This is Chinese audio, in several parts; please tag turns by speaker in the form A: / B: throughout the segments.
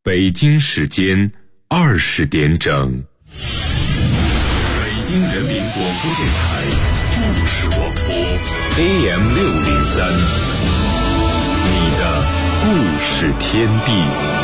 A: 北京时间20点整，北京人民广播电台故事广播 AM603，你的故事天地。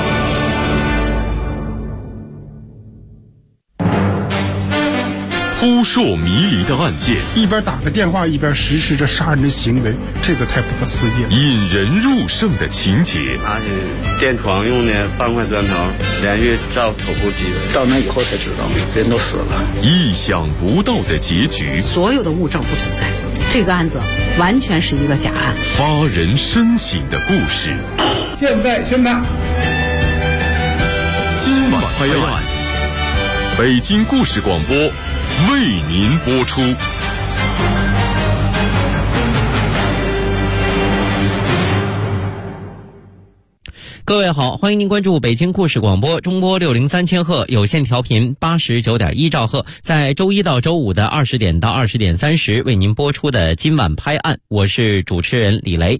A: 扑朔迷离的案件，
B: 一边打个电话一边实施着杀人的行为，这个太不可思议了。
A: 引人入胜的情节，
C: 拿起电床用的半块砖头连续照头部击人，
D: 到那以后才知道人都死了。
A: 意想不到的结局，
E: 所有的物证不存在，这个案子完全是一个假案。
A: 发人深省的故事，
D: 现在宣判。
A: 今晚拍案，北京故事广播为您播出。
F: 各位好，欢迎您关注北京故事广播中波603千赫有线调频89.1兆赫，在周一到周五的20点到20点30为您播出的今晚拍案，我是主持人李雷。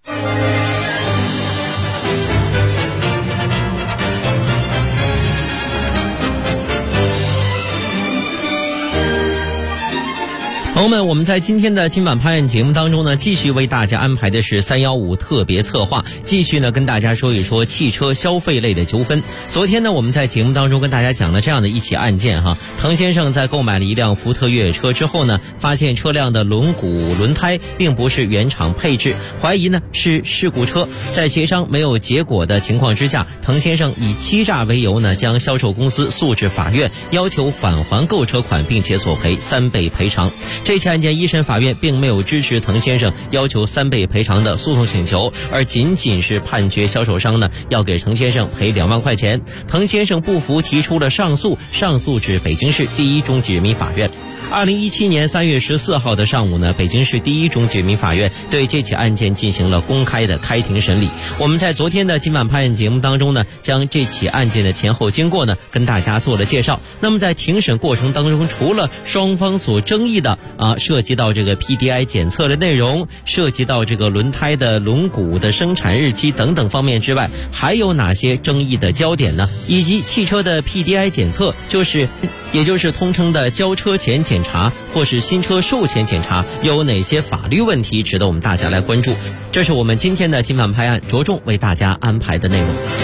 F: 朋友们，我们在今天的今晚拍案节目当中呢，继续为大家安排的是315特别策划，继续呢跟大家说一说汽车消费类的纠纷。昨天呢，我们在节目当中跟大家讲了这样的一起案件哈，滕先生在购买了一辆福特越野车之后呢，发现车辆的轮毂、轮胎并不是原厂配置，怀疑呢是事故车。在协商没有结果的情况之下，滕先生以欺诈为由呢，将销售公司诉至法院，要求返还购车款，并且索赔3倍赔偿。这起案件一审法院并没有支持滕先生要求3倍赔偿的诉讼请求，而仅仅是判决销售商呢要给滕先生赔2万块钱。滕先生不服，提出了上诉，上诉至北京市第一中级人民法院。2017年3月14号的上午呢，北京市第一中级人民法院对这起案件进行了公开的开庭审理。我们在昨天的今晚拍案节目当中呢，将这起案件的前后经过呢跟大家做了介绍。那么在庭审过程当中，除了双方所争议的涉及到这个 PDI 检测的内容，涉及到这个轮胎的轮毂的生产日期等等方面之外，还有哪些争议的焦点呢？以及汽车的 PDI 检测，也就是通称的交车前检查或是新车售前检查，有哪些法律问题值得我们大家来关注？这是我们今天的今晚拍案着重为大家安排的内容。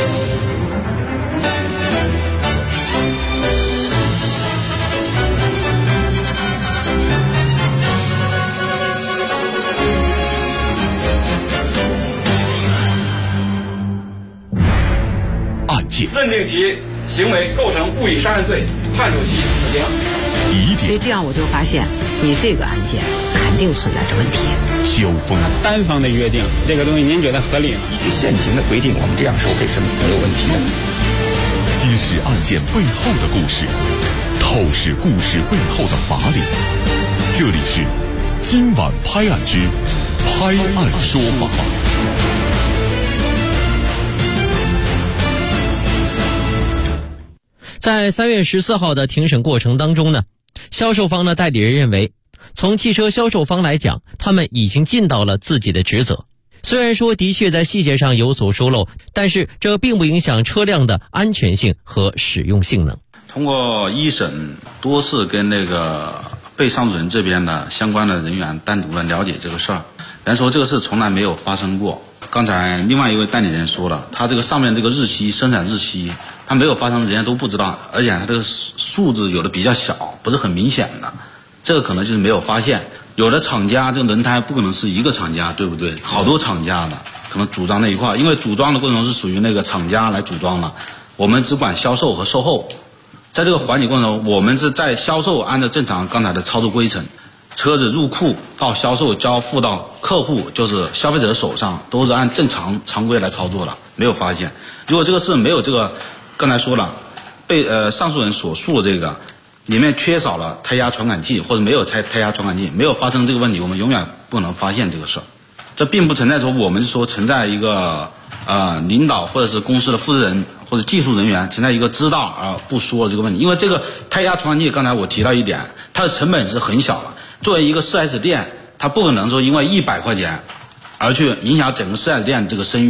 A: 案件
G: 认定其行为构成故意杀人罪，判处其死刑。
E: 所以这样我就发现，你这个案件肯定存在着问题。
A: 交锋，
D: 单方的约定这个东西，您觉得合理吗？
H: 依据现行的规定，我们这样收费是没有问题的。
A: 揭示案件背后的故事，透视故事背后的法理。这里是今晚拍案之拍案说法。
F: 在3月14号的庭审过程当中呢，销售方的代理人认为，从汽车销售方来讲，他们已经尽到了自己的职责。虽然说的确在细节上有所疏漏，但是这并不影响车辆的安全性和使用性能。
C: 通过一审多次跟被上诉人这边的相关的人员单独的了解这个事儿，人说这个事从来没有发生过。刚才另外一位代理人说了，他这个上面这个日期生产日期他没有发生，人家都不知道，而且他这个数字有的比较小，不是很明显的，这个可能就是没有发现。有的厂家这个轮胎不可能是一个厂家，对不对？好多厂家的可能组装在一块，因为组装的过程中是属于那个厂家来组装的，我们只管销售和售后。在这个环节过程中，我们是在销售按照正常刚才的操作规程，车子入库到销售交付到客户，就是消费者的手上，都是按正常常规来操作的，没有发现。如果这个事没有这个刚才说了，上诉人所述的这个里面缺少了胎压传感器，或者没有胎压传感器，没有发生这个问题，我们永远不能发现这个事儿。这并不存在说我们说存在一个领导或者是公司的负责人或者技术人员存在一个知道而不说这个问题。因为这个胎压传感器刚才我提到一点，它的成本是很小的，作为一个 4S 店，它不可能说因为100块钱而去影响整个 4S 店这个声誉。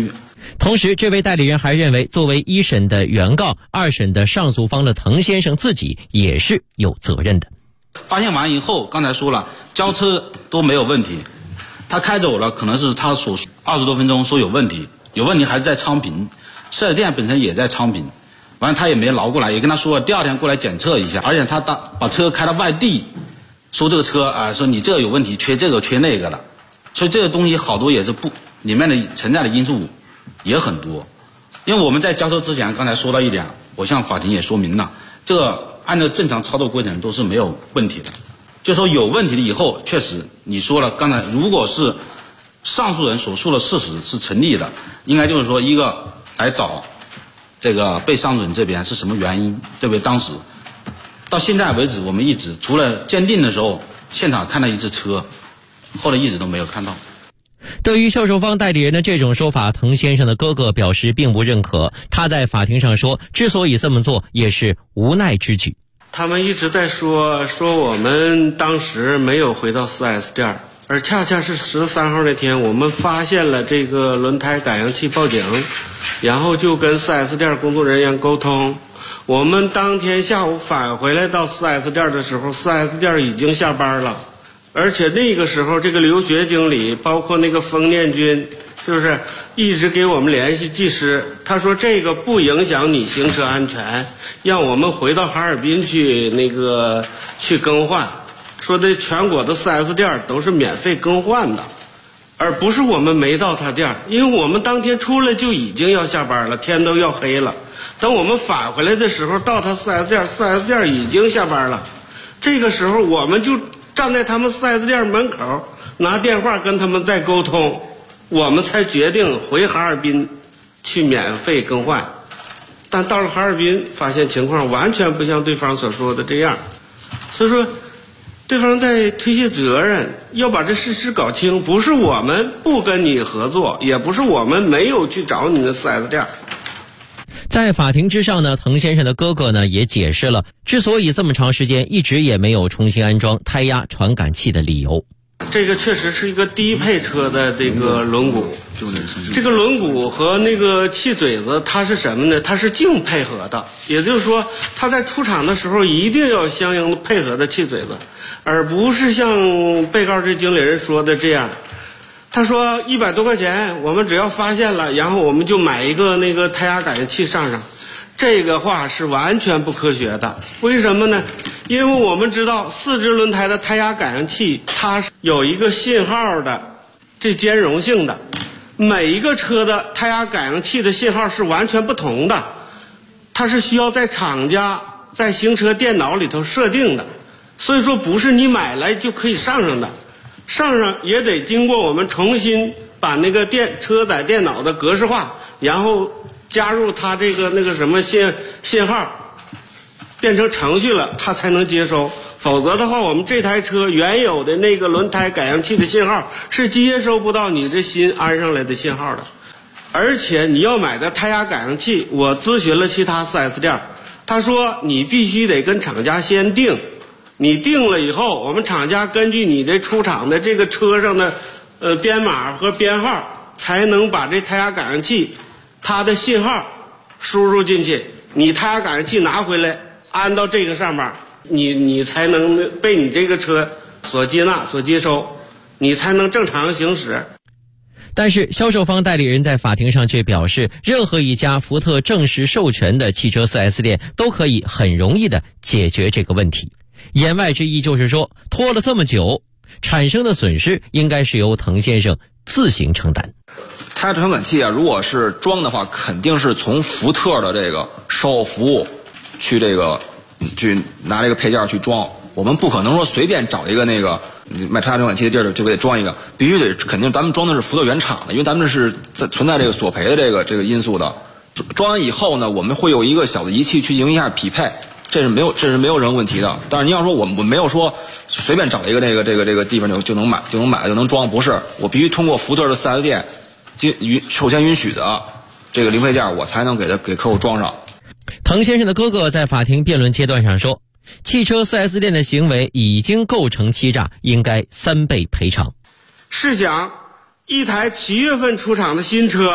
F: 同时，这位代理人还认为，作为一审的原告、二审的上诉方的滕先生自己也是有责任的。
C: 发现完以后，刚才说了，交车都没有问题，他开走了，可能是他所20多分钟说有问题还是在昌平，4S店本身也在昌平，完了他也没劳过来，也跟他说了第二天过来检测一下，而且他把车开到外地，说这个车说你这个有问题，缺这个缺那个的，所以这个东西好多也是里面的存在的因素也很多。因为我们在交车之前刚才说到一点，我向法庭也说明了，这个按照正常操作过程都是没有问题的。就说有问题的以后，确实你说了，刚才如果是上诉人所述的事实是成立的，应该就是说一个来找这个被上诉人这边是什么原因，对不对？当时到现在为止，我们一直除了鉴定的时候现场看到一次车，后来一直都没有看到。
F: 对于销售方代理人的这种说法，滕先生的哥哥表示并不认可。他在法庭上说，之所以这么做也是无奈之举。
I: 他们一直在说我们当时没有回到 4S 店，而恰恰是13号那天我们发现了这个轮胎感应器报警，然后就跟 4S 店工作人员沟通。我们当天下午返回来到 4S 店的时候， 4S 店已经下班了，而且那个时候这个刘学经理包括那个封念军就是一直给我们联系技师，他说这个不影响你行车安全，让我们回到哈尔滨去更换，说的全国的 4S 店都是免费更换的，而不是我们没到他店，因为我们当天出来就已经要下班了，天都要黑了。等我们返回来的时候，到他 4S 店，4S 店已经下班了。这个时候我们就站在他们 4S 店门口，拿电话跟他们再沟通，我们才决定回哈尔滨去免费更换。但到了哈尔滨，发现情况完全不像对方所说的这样，所以说对方在推卸责任，要把这事实搞清，不是我们不跟你合作，也不是我们没有去找你的 4S 店。
F: 在法庭之上呢，滕先生的哥哥呢也解释了之所以这么长时间一直也没有重新安装胎压传感器的理由。
I: 这个确实是一个低配车的这个轮毂，这个轮毂和那个气嘴子它是什么呢？它是净配合的，也就是说它在出厂的时候一定要相应的配合的气嘴子，而不是像被告这经理人说的这样。他说100多块钱我们只要发现了，然后我们就买一个那个胎压感应器上，这个话是完全不科学的。为什么呢？因为我们知道4支轮胎的胎压感应器它是有一个信号的这兼容性的，每一个车的胎压感应器的信号是完全不同的，它是需要在厂家在行车电脑里头设定的，所以说不是你买来就可以上的，上也得经过我们重新把那个车载电脑的格式化，然后加入它这个那个什么信号变成程序了，它才能接收。否则的话，我们这台车原有的那个轮胎感应器的信号是接收不到你这新安上来的信号的。而且你要买的胎压感应器，我咨询了其他 4S 店，他说你必须得跟厂家先定，你定了以后，我们厂家根据你这出厂的这个车上的编码和编号，才能把这胎压感应器它的信号输入进去，你胎压感应器拿回来安到这个上面，你才能被你这个车所接纳所接收，你才能正常行驶。
F: 但是销售方代理人在法庭上却表示，任何一家福特正式授权的汽车 4S 店都可以很容易的解决这个问题。言外之意就是说，拖了这么久，产生的损失应该是由滕先生自行承担。
H: 胎压传感器如果是装的话，肯定是从福特的这个售后服务去拿这个配件去装。我们不可能说随便找一个那个卖胎压传感器的地儿就给装一个，必须得肯定咱们装的是福特原厂的，因为咱们是存在这个索赔的这个因素的。装完以后呢，我们会有一个小的仪器去进行一下匹配。这是没有任何问题的。但是您要说我没有说随便找一个这个地方就能买就能装，不是，我必须通过福特的 4S 店首先允许的这个零配件，我才能给客户装上。
F: 滕先生的哥哥在法庭辩论阶段上说，汽车 4S 店的行为已经构成欺诈，应该3倍赔偿。
I: 试想，一台7月份出厂的新车，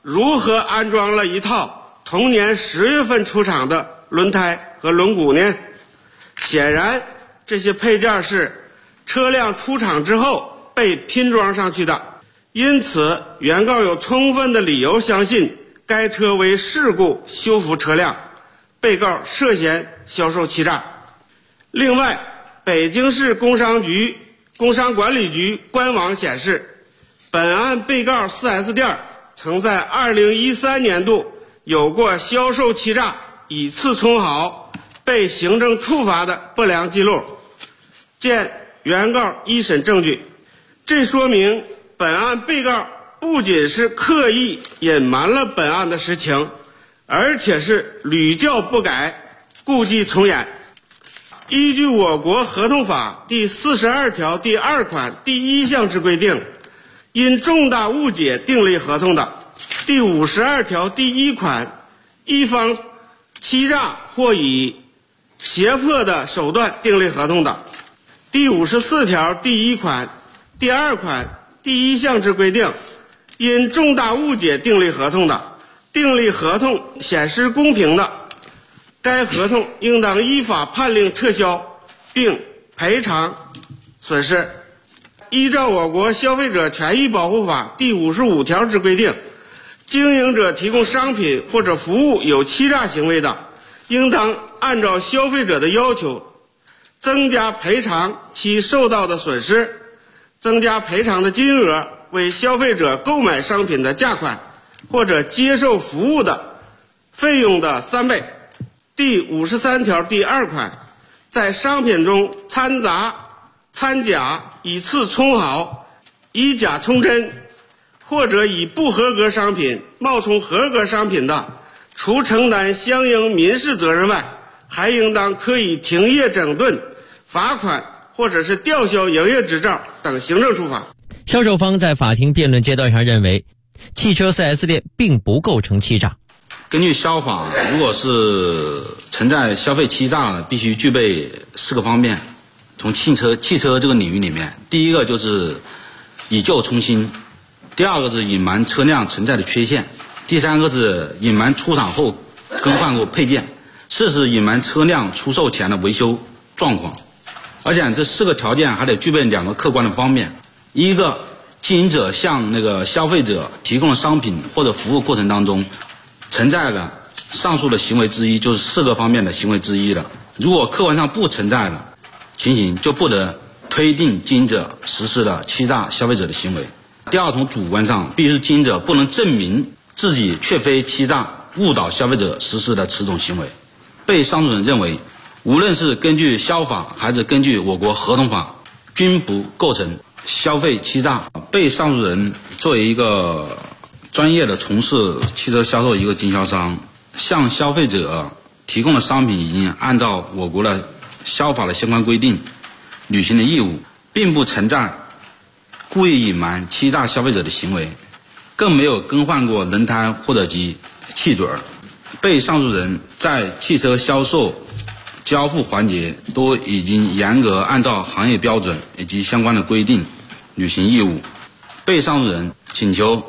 I: 如何安装了一套同年10月份出厂的轮胎和轮毂呢？显然，这些配件是车辆出厂之后被拼装上去的，因此原告有充分的理由相信该车为事故修复车辆，被告涉嫌销售欺诈。另外，北京市工商管理局官网显示，本案被告 4S 店曾在2013年度有过销售欺诈、以次充好、被行政处罚的不良记录，见原告一审证据。这说明本案被告不仅是刻意隐瞒了本案的实情，而且是屡教不改，故伎重演。依据我国合同法第42条第2款第1项之规定，因重大误解订立合同的，第52条第1款一方欺诈或以胁迫的手段订立合同的，第54条第1款第2款第1项之规定，因重大误解订立合同的，订立合同显失公平的，该合同应当依法判令撤销并赔偿损失。依照我国消费者权益保护法第55条之规定，经营者提供商品或者服务有欺诈行为的，应当按照消费者的要求增加赔偿其受到的损失，增加赔偿的金额为消费者购买商品的价款或者接受服务的费用的3倍。第53条第2款，在商品中掺杂、掺假、以次充好、以假充真，或者以不合格商品冒充合格商品的，除承担相应民事责任外，还应当可以停业整顿、罚款或者是吊销营业执照等行政处罚。
F: 销售方在法庭辩论阶段上认为，汽车 4S 店并不构成欺诈。
C: 根据消法，如果是存在消费欺诈的，必须具备4个方面。从汽车这个领域里面，第一个就是以旧充新，第二个是隐瞒车辆存在的缺陷，第三个是隐瞒出厂后更换过配件，4是隐瞒车辆出售前的维修状况。而且这4个条件还得具备2个客观的方面。一个，经营者向消费者提供的商品或者服务过程当中存在了上述的行为之一，就是4个方面的行为之一了。如果客观上不存在的情形，就不得推定经营者实施了欺诈消费者的行为。第二，从主观上，必须经营者不能证明自己确非欺诈误导消费者实施的此种行为。被上诉人认为，无论是根据消法还是根据我国合同法，均不构成消费欺诈。被上诉人作为一个专业的从事汽车销售一个经销商，向消费者提供的商品已经按照我国的消法的相关规定履行的义务，并不存在故意隐瞒欺诈消费者的行为，更没有更换过轮胎或者及气嘴。被上诉人在汽车销售交付环节都已经严格按照行业标准以及相关的规定履行义务。被上诉人请求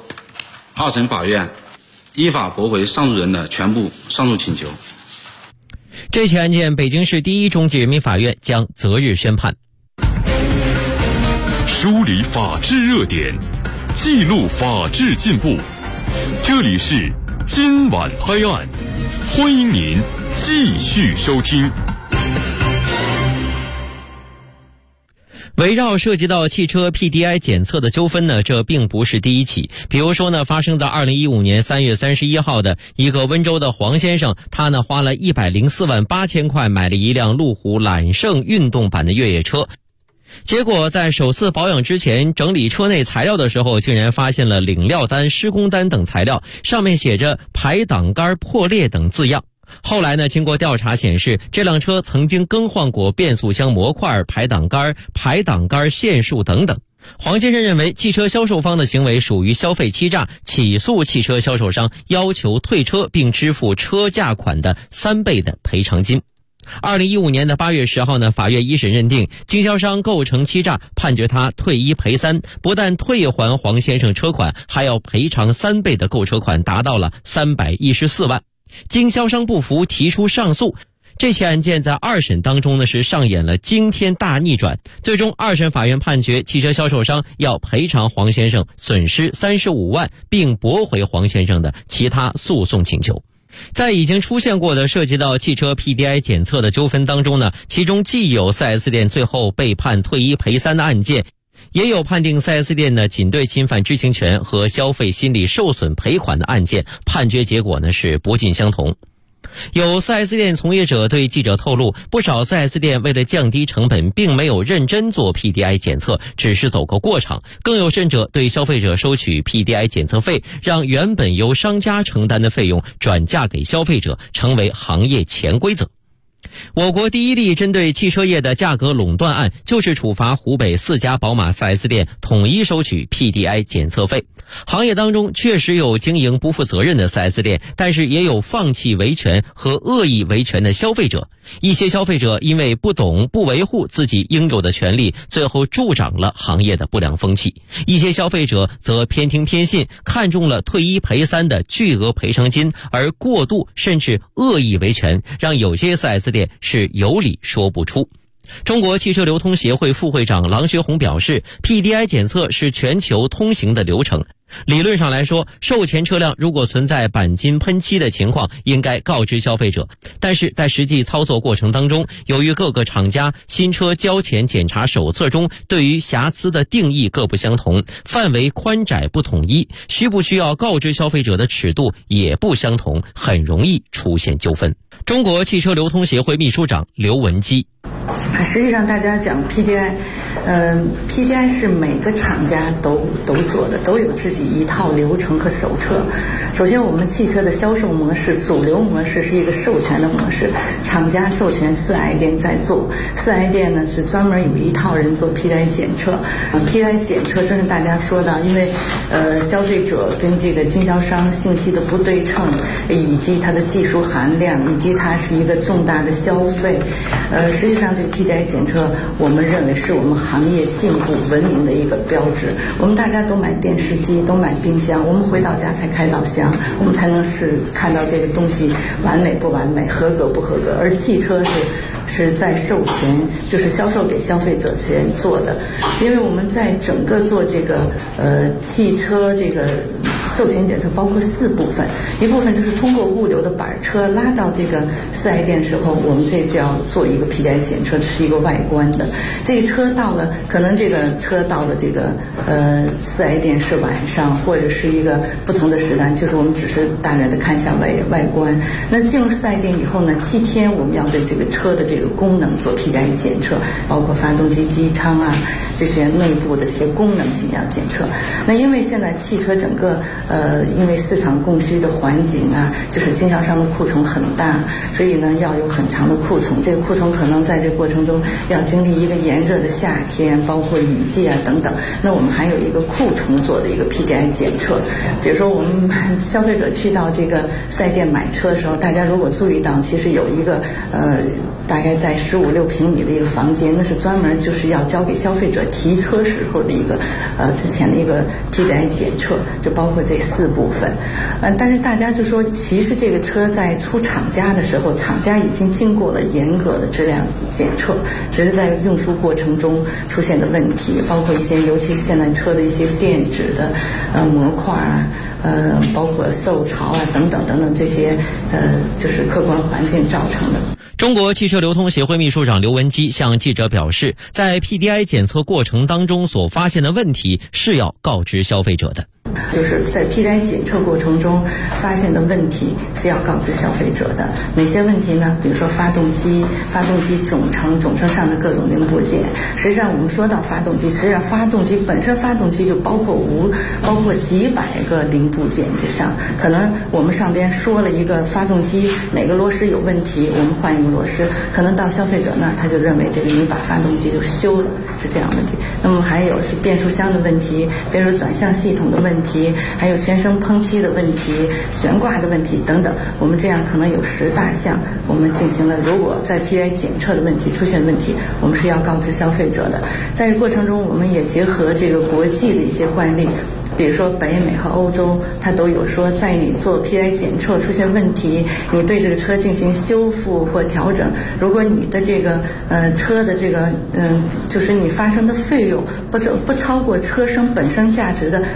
C: 2审法院依法驳回上诉人的全部上诉请求。
F: 这起案件，北京市第1中级人民法院将择日宣判。
A: 梳理法治热点，记录法治进步。这里是今晚拍案，欢迎您继续收听。
F: 围绕涉及到汽车 PDI 检测的纠纷呢，这并不是第一起。比如说呢，发生在2015年3月31号的一个温州的黄先生，他呢花了104万8千块买了一辆路虎揽胜运动版的越野车，结果在首次保养之前整理车内材料的时候，竟然发现了领料单、施工单等材料，上面写着排挡杆破裂等字样。后来呢，经过调查显示，这辆车曾经更换过变速箱模块、排挡杆线束等等。黄先生认为汽车销售方的行为属于消费欺诈，起诉汽车销售商，要求退车并支付车价款的3倍的赔偿金。 2015年的8月10号呢，法院一审认定经销商构成欺诈，判决他退1赔3，不但退还黄先生车款，还要赔偿3倍的购车款，达到了314万。经销商不服，提出上诉。这起案件在2审当中呢是上演了惊天大逆转，最终2审法院判决汽车销售商要赔偿黄先生损失35万，并驳回黄先生的其他诉讼请求。在已经出现过的涉及到汽车 PDI 检测的纠纷当中呢，其中既有 4S 店最后被判退1赔3的案件，也有判定 4S 店呢仅对侵犯知情权和消费心理受损赔款的案件，判决结果呢是不尽相同。有 4S 店从业者对记者透露，不少 4S 店为了降低成本，并没有认真做 PDI 检测，只是走个过场。更有甚者对消费者收取 PDI 检测费，让原本由商家承担的费用转嫁给消费者，成为行业潜规则。我国第一例针对汽车业的价格垄断案，就是处罚湖北4家宝马 4S 店统一收取 PDI 检测费。行业当中确实有经营不负责任的 4S 店，但是也有放弃维权和恶意维权的消费者。一些消费者因为不懂不维护自己应有的权利，最后助长了行业的不良风气。一些消费者则偏听偏信，看中了退1赔3的巨额赔偿金，而过度甚至恶意维权，让有些 4S 店是有理说不出。中国汽车流通协会副会长郎学红表示， PDI 检测是全球通行的流程。理论上来说，售前车辆如果存在钣金喷漆的情况，应该告知消费者。但是在实际操作过程当中，由于各个厂家新车交钱检查手册中对于瑕疵的定义各不相同，范围宽窄不统一，需不需要告知消费者的尺度也不相同，很容易出现纠纷。中国汽车流通协会秘书长刘文基：
J: 实际上大家讲 PDI 是每个厂家都做的，都有自己一套流程和手册。首先我们汽车的销售模式，主流模式是一个授权的模式，厂家授权4S店在做，4S店呢是专门有一套人做 PDI 检测。PDI 检测正是大家说的，因为消费者跟这个经销商信息的不对称，以及它的技术含量，以及它是一个重大的消费，实际上这个 PDI 检测我们认为是我们行业进步文明的一个标志。我们大家都买电视机，都买冰箱，我们回到家才开导箱，我们才能是看到这个东西完美不完美，合格不合格。而汽车是在售前，就是销售给消费者前做的。因为我们在整个做这个汽车这个售前检测包括4部分，一部分就是通过物流的板车拉到这个4S店时候，我们这就要做一个 PDI 检测，这是一个外观的。这个车到了，可能这个车到了这个4S店是晚上，或者是一个不同的时段，就是我们只是大略的看一下外观。那进入4S店以后呢，7天我们要对这个车的这个功能做 PDI 检测，包括发动机机舱啊这些内部的这些功能性要检测。那因为现在汽车整个因为市场供需的环境啊，就是经销商的库存很大，所以呢要有很长的库存。这个库存可能在这个过程中要经历一个炎热的夏天，包括雨季啊等等。那我们还有一个库存做的一个 PDI 检测。比如说我们消费者去到这个4S店买车的时候，大家如果注意到，其实有一个大概在15、16平米的一个房间，那是专门就是要交给消费者提车时候的一个之前的一个 PDI 检测，就包括这4部分。但是大家就说，其实这个车在出厂家的时候，厂家已经经过了严格的质量检测，只是在运输过程中出现的问题，包括一些尤其是现在车的一些电子的模块啊，包括受潮啊等等等等这些就是客观环境造成的。
F: 中国汽车流通协会秘书长刘文基向记者表示，在 PDI 检测过程当中所发现的问题是要告知消费者的。
J: 就是在 PDI 检测过程中发现的问题是要告知消费者的。哪些问题呢？比如说发动机总成上的各种零部件。实际上我们说到发动机，实际上发动机本身就包括几百个零部件之上。可能我们上边说了一个发动机哪个螺丝有问题，我们换一个螺丝，可能到消费者那儿他就认为这个你把发动机就修了，是这样问题。那么还有是变速箱的问题，比如说转向系统的问题， 题，还有全身喷漆的问题、悬挂的问题等等。我们这样可能有10大项，我们进行了。如果在 PDI 检测的问题出现问题，我们是要告知消费者的。在这过程中，我们也结合这个国际的一些惯例。比如说北美和欧洲，它都有说，在你做 PDI 检测出现问题，你对这个车进行修复或调整，如果你的这个车的这个就是你发生的费用不超过车身本身价值的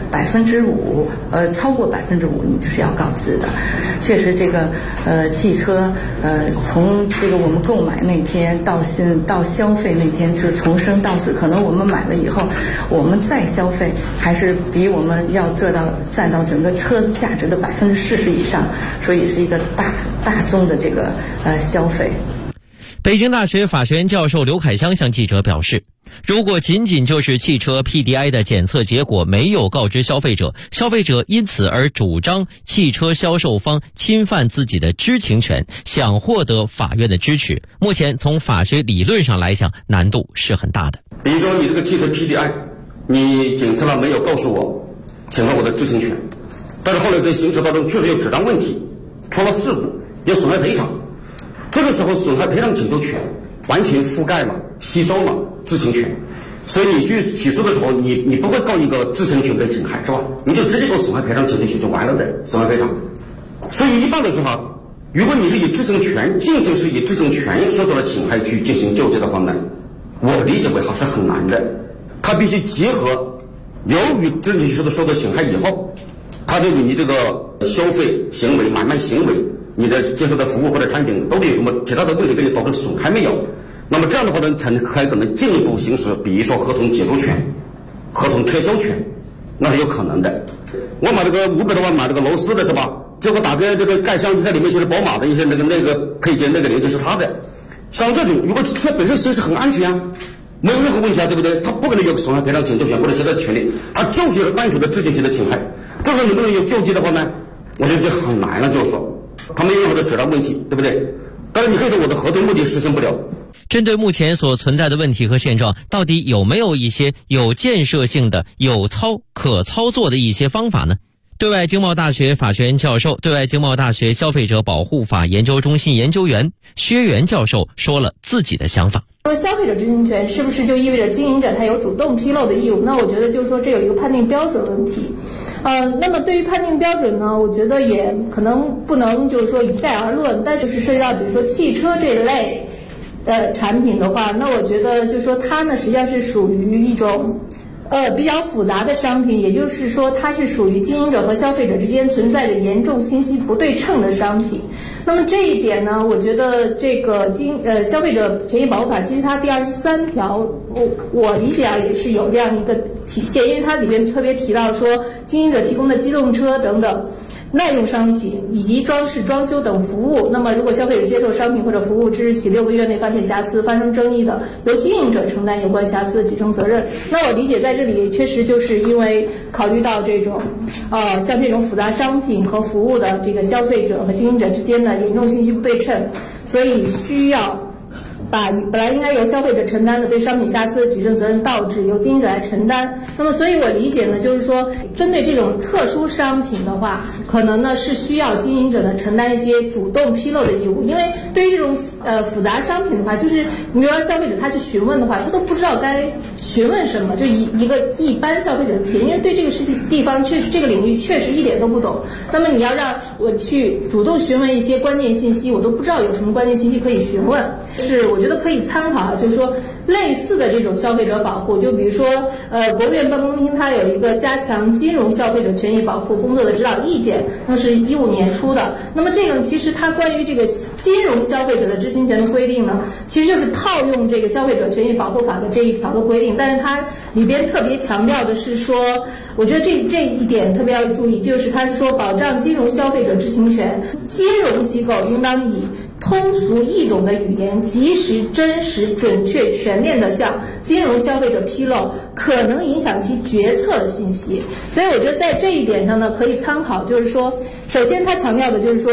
J: 5%，超过5%，你就是要告知的。确实，这个汽车从这个我们购买那天到消费那天，就是从生到死，可能我们买了以后，我们再消费还是比我们要占到整个车价值的40%以上，所以是一个大宗的这个消费。
F: 北京大学法学院教授刘凯湘向记者表示，如果仅仅就是汽车 PDI 的检测结果没有告知消费者，消费者因此而主张汽车销售方侵犯自己的知情权，想获得法院的支持，目前从法学理论上来讲，难度是很大的。
K: 比如说你这个汽车 PDI， 你检测了没有告诉我，侵犯我的知情权，但是后来在行车当中确实有质量问题，出了事故，有损害赔偿，这个时候损害赔偿请求权完全覆盖了、吸收了知情权，所以你去起诉的时候，你不会告一个知情权被侵害，是吧？你就直接告损害赔偿请求权就完了的，损害赔偿。所以一般的时候，如果你是以知情权，仅仅是以知情权受到了侵害去进行救济的话呢，我理解为还是很难的。它必须结合由于知情权受到侵害以后，它对你这个消费行为、买卖行为，你的接受的服务或者产品到底有什么其他的问题给你导致损害没有？那么这样的话呢，才可能进一步行使，比如说合同解除权、合同撤销权，那是有可能的。我买这个500多万买这个劳斯的是吧？结果打开这个盖箱，在里面就是宝马的一些那个配件，那个零件是他的。像这种，如果车本身其实很安全啊，没有任何问题啊，对不对？他不可能有损害赔偿请求权或者其他权利，他就是一个单纯的知情权的侵害。这时候能不能有救济的话呢？我觉得这很难了，就是说，他没有任何的质量问题，对不对？但是你可以说我的合同目的实现不了。
F: 针对目前所存在的问题和现状，到底有没有一些有建设性的、可操作的一些方法呢？对外经贸大学法学院教授、对外经贸大学消费者保护法研究中心研究员薛源教授说了自己的想法。
L: 说消费者知情权是不是就意味着经营者他有主动披露的义务？那我觉得就是说这有一个判定标准问题。那么对于判定标准呢，我觉得也可能不能就是说一概而论，但是涉及到比如说汽车这类产品的话，那我觉得就是说它呢实际上是属于一种比较复杂的商品，也就是说它是属于经营者和消费者之间存在着严重信息不对称的商品。那么这一点呢，我觉得这个消费者权益保护法其实它第23条，我理解啊也是有这样一个体现，因为它里面特别提到说，经营者提供的机动车等等耐用商品以及装饰装修等服务，那么如果消费者接受商品或者服务之日起6个月内发现瑕疵、发生争议的，由经营者承担有关瑕疵的举证责任。那我理解在这里确实就是因为考虑到这种像这种复杂商品和服务的这个消费者和经营者之间的严重信息不对称，所以需要把本来应该由消费者承担的对商品瑕疵的举证责任倒置，由经营者来承担。那么所以我理解呢，就是说针对这种特殊商品的话，可能呢是需要经营者呢承担一些主动披露的义务。因为对于这种复杂商品的话，就是你比如说消费者他去询问的话，他都不知道该询问什么，就一个一般消费者的体验，因为对这个地方确实这个领域确实一点都不懂。那么你要让我去主动询问一些关键信息，我都不知道有什么关键信息可以询问。我觉得可以参考就是说类似的这种消费者保护，就比如说国务院办公厅它有一个加强金融消费者权益保护工作的指导意见，那是15年出的。那么这个其实它关于这个金融消费者的知情权的规定呢，其实就是套用这个消费者权益保护法的这一条的规定，但是它里边特别强调的是说，我觉得这一点特别要注意，就是它是说保障金融消费者知情权，金融机构应当以通俗易懂的语言，及时、真实、准确、全面地向金融消费者披露可能影响其决策的信息。所以我觉得在这一点上呢，可以参考，就是说，首先他强调的就是说，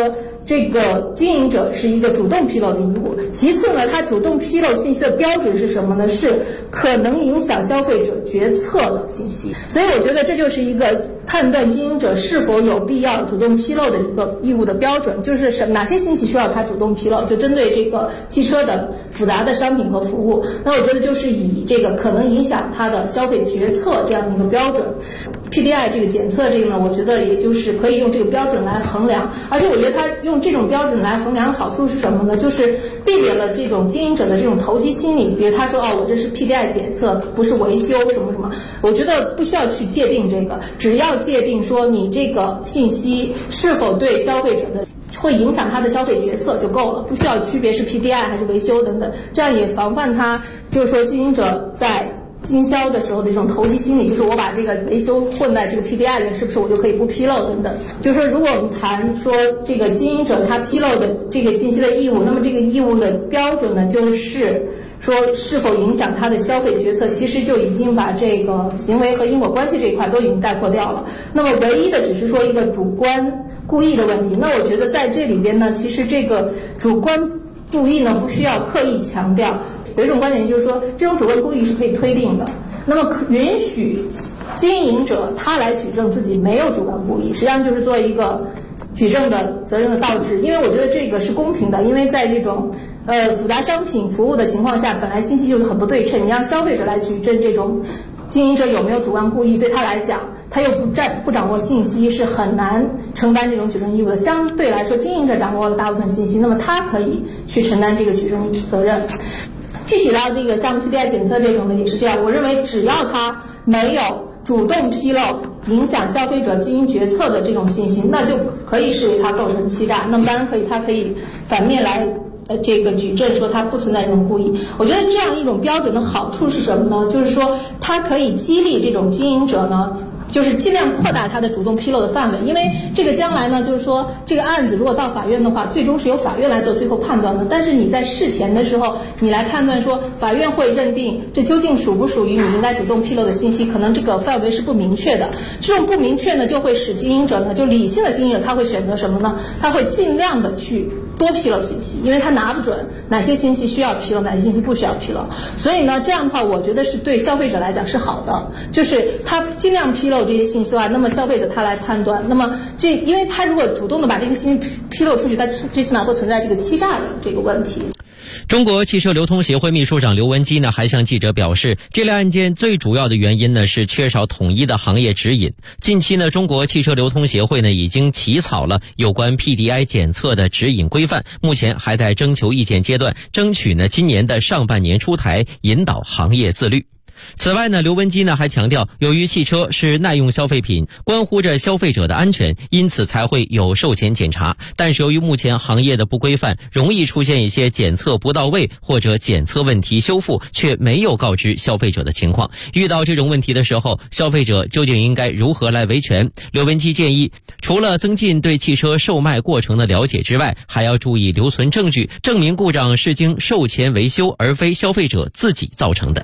L: 这个经营者是一个主动披露的义务。其次呢，他主动披露信息的标准是什么呢？是可能影响消费者决策的信息。所以我觉得这就是一个判断经营者是否有必要主动披露的一个义务的标准，就是哪些信息需要他主动披露，就针对这个汽车的复杂的商品和服务。那我觉得就是以这个可能影响他的消费决策这样的一个标准。PDI 这个检测这个呢，我觉得也就是可以用这个标准来衡量，而且我觉得它用这种标准来衡量的好处是什么呢？就是避免了这种经营者的这种投机心理，比如他说我这是 PDI 检测，不是维修什么什么，我觉得不需要去界定这个，只要界定说你这个信息是否对消费者的会影响他的消费决策就够了，不需要区别是 PDI 还是维修等等，这样也防范他就是说经营者在经销的时候的这种投机心理，就是我把这个维修混在这个 PDI 里，是不是我就可以不披露等等。就是说如果我们谈说这个经营者他披露的这个信息的义务，那么这个义务的标准呢，就是说是否影响他的消费决策，其实就已经把这个行为和因果关系这一块都已经概括掉了。那么唯一的只是说一个主观故意的问题。那我觉得在这里边呢，其实这个主观故意呢不需要刻意强调。有一种观点就是说，这种主观故意是可以推定的，那么允许经营者他来举证自己没有主观故意，实际上就是做一个举证的责任的倒置。因为我觉得这个是公平的，因为在这种复杂商品服务的情况下，本来信息就是很不对称，你让消费者来举证这种经营者有没有主观故意，对他来讲他又不掌握信息，是很难承担这种举证义务的。相对来说，经营者掌握了大部分信息，那么他可以去承担这个举证责任。具体到这个像 PDI 检测这种的也是这样，我认为只要他没有主动披露影响消费者经营决策的这种信息，那就可以视为他构成欺诈。那么当然他可以反面来这个举证说它不存在这种故意。我觉得这样一种标准的好处是什么呢？就是说它可以激励这种经营者呢，就是尽量扩大它的主动披露的范围。因为这个将来呢，就是说这个案子如果到法院的话，最终是由法院来做最后判断的。但是你在事前的时候，你来判断说法院会认定这究竟属不属于你应该主动披露的信息，可能这个范围是不明确的。这种不明确呢，就会使经营者呢，就理性的经营者他会选择什么呢？他会尽量的去多披露信息，因为他拿不准哪些信息需要披露，哪些信息不需要披露。所以呢，这样的话我觉得是对消费者来讲是好的，就是他尽量披露这些信息的话，那么消费者他来判断，那么因为他如果主动的把这个信息披露出去，他最起码会存在这个欺诈的这个问题。
F: 中国汽车流通协会秘书长刘文基呢还向记者表示，这类案件最主要的原因呢是缺少统一的行业指引。近期呢，中国汽车流通协会呢已经起草了有关 PDI 检测的指引规范，目前还在征求意见阶段，争取呢今年的上半年出台，引导行业自律。此外呢，刘文基呢还强调，由于汽车是耐用消费品，关乎着消费者的安全，因此才会有售前检查。但是由于目前行业的不规范，容易出现一些检测不到位或者检测问题修复却没有告知消费者的情况。遇到这种问题的时候，消费者究竟应该如何来维权？刘文基建议，除了增进对汽车售卖过程的了解之外，还要注意留存证据，证明故障是经售前维修而非消费者自己造成的。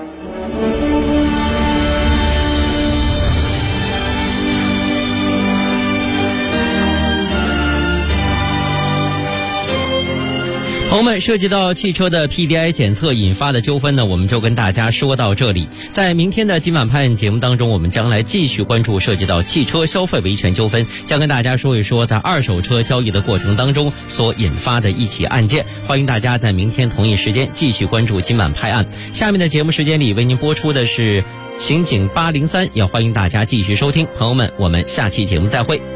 F: 朋友们，涉及到汽车的 PDI 检测引发的纠纷呢，我们就跟大家说到这里。在明天的今晚拍案节目当中，我们将来继续关注涉及到汽车消费维权纠纷，将跟大家说一说在二手车交易的过程当中所引发的一起案件。欢迎大家在明天同一时间继续关注今晚拍案。下面的节目时间里为您播出的是刑警803，也欢迎大家继续收听。朋友们，我们下期节目再会。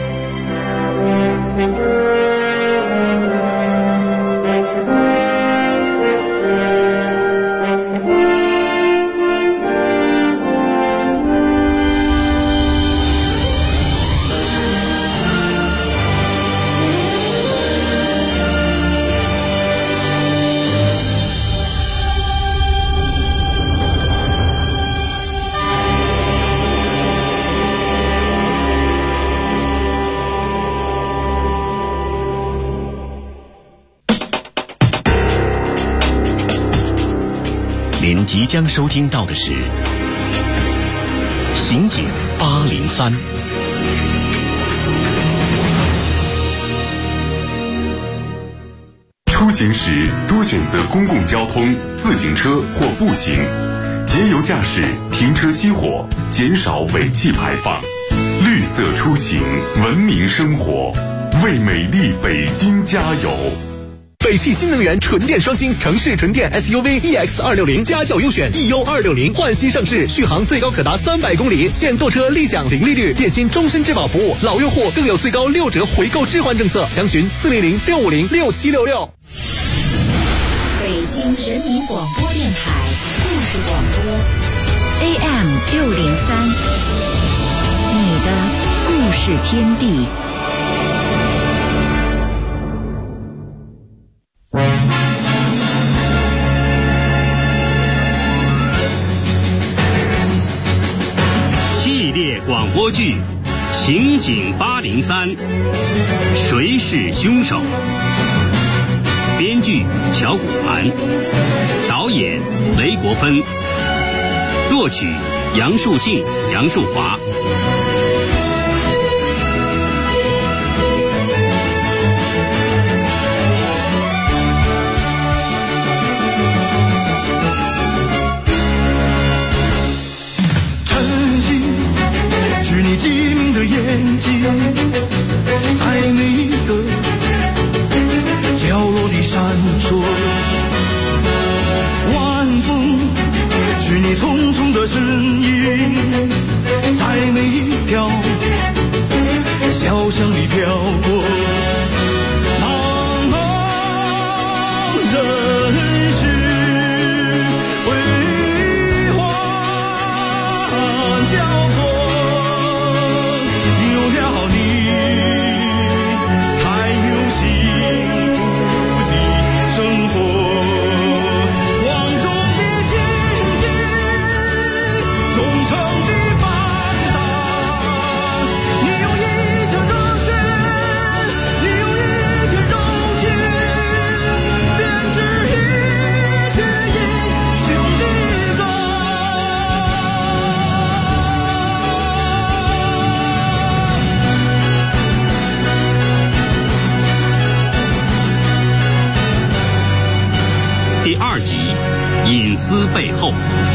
A: 您即将收听到的是刑警803。 出行时多选择公共交通、自行车或步行，节油驾驶，停车熄火，减少尾气排放。绿色出行，文明生活，为美丽北京加油！
M: 北汽新能源纯电双星城市纯电 SUV EX260家轿优选 EU260焕新上市，续航最高可达300公里，现购车立享零利率，电信终身质保服务，老用户更有最高6折回购置换政策。详询400-650-6766。
N: 北京人民广播电台故事广播 AM603，你的故事天地。
O: 系列广播剧《刑警803》，谁是凶手？编剧乔古凡，导演雷国芬，作曲杨树静、杨树华。
P: 机灵的眼睛，在每一个角落里闪烁。晚风是你匆匆的身影，在每一条小巷里飘过。茫茫人世辉煌交错。
O: 第2集，隐私背后。